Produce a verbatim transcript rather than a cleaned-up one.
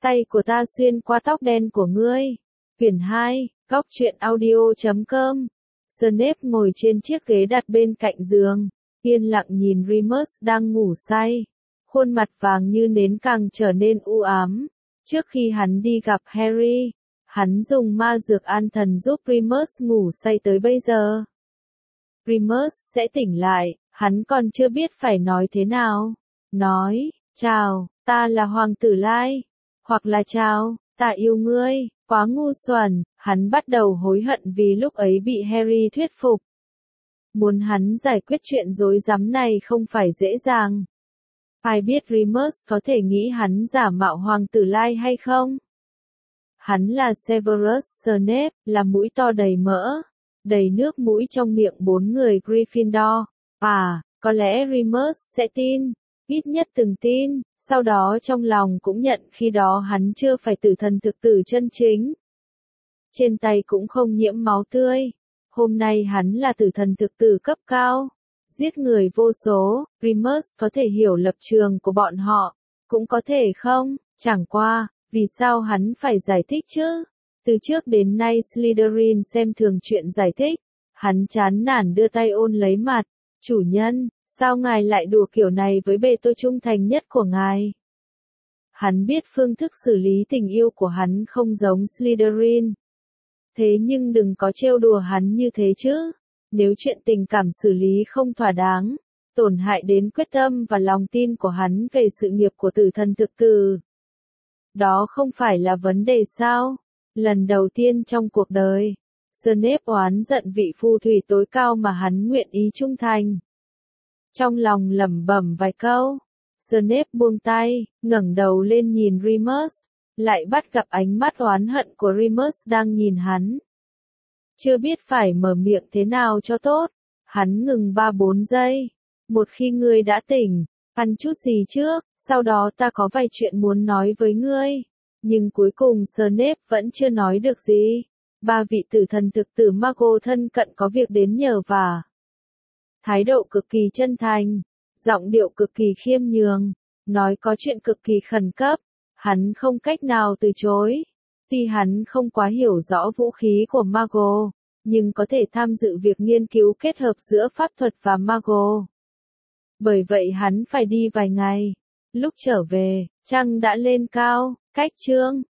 Tay của ta xuyên qua tóc đen của ngươi. Quyển hai, góc truyện audio chấm com. Snape ngồi trên chiếc ghế đặt bên cạnh giường, yên lặng nhìn Remus đang ngủ say. Khuôn mặt vàng như nến càng trở nên u ám. Trước khi hắn đi gặp Harry, hắn dùng ma dược an thần giúp Remus ngủ say tới bây giờ. Remus sẽ tỉnh lại, hắn còn chưa biết phải nói thế nào. Nói, chào, ta là Hoàng tử Lai. Hoặc là chào, ta yêu ngươi. Quá ngu xuẩn, hắn bắt đầu hối hận vì lúc ấy bị Harry thuyết phục. Muốn hắn giải quyết chuyện rối rắm này không phải dễ dàng. Ai biết Remus có thể nghĩ hắn giả mạo Hoàng tử Lai hay không? Hắn là Severus Snape, là mũi to đầy mỡ, đầy nước mũi trong miệng bốn người Gryffindor. À, có lẽ Remus sẽ tin, ít nhất từng tin, sau đó trong lòng cũng nhận khi đó hắn chưa phải tử thần thực tử chân chính. Trên tay cũng không nhiễm máu tươi. Hôm nay hắn là tử thần thực tử cấp cao, giết người vô số. Remus có thể hiểu lập trường của bọn họ, cũng có thể không, chẳng qua, vì sao hắn phải giải thích chứ? Từ trước đến nay Slytherin xem thường chuyện giải thích. Hắn chán nản đưa tay ôn lấy mặt. Chủ nhân, sao ngài lại đùa kiểu này với bề tôi trung thành nhất của ngài? Hắn biết phương thức xử lý tình yêu của hắn không giống Slytherin. Thế nhưng đừng có trêu đùa hắn như thế chứ. Nếu chuyện tình cảm xử lý không thỏa đáng, tổn hại đến quyết tâm và lòng tin của hắn về sự nghiệp của tử thần thực tử, đó không phải là vấn đề sao? Lần đầu tiên trong cuộc đời, Snape oán giận vị phù thủy tối cao mà hắn nguyện ý trung thành. Trong lòng lẩm bẩm vài câu, Snape buông tay, ngẩng đầu lên nhìn Remus, lại bắt gặp ánh mắt oán hận của Remus đang nhìn hắn. Chưa biết phải mở miệng thế nào cho tốt, hắn ngừng ba bốn giây. Một khi ngươi đã tỉnh, ăn chút gì trước, sau đó ta có vài chuyện muốn nói với ngươi. Nhưng cuối cùng Snape vẫn chưa nói được gì. Ba vị tử thần thực tử Mago thân cận có việc đến nhờ vả. Thái độ cực kỳ chân thành, giọng điệu cực kỳ khiêm nhường, nói có chuyện cực kỳ khẩn cấp, hắn không cách nào từ chối. Tuy hắn không quá hiểu rõ vũ khí của Mago, nhưng có thể tham dự việc nghiên cứu kết hợp giữa pháp thuật và Mago. Bởi vậy hắn phải đi vài ngày. Lúc trở về, trăng đã lên cao, cách chương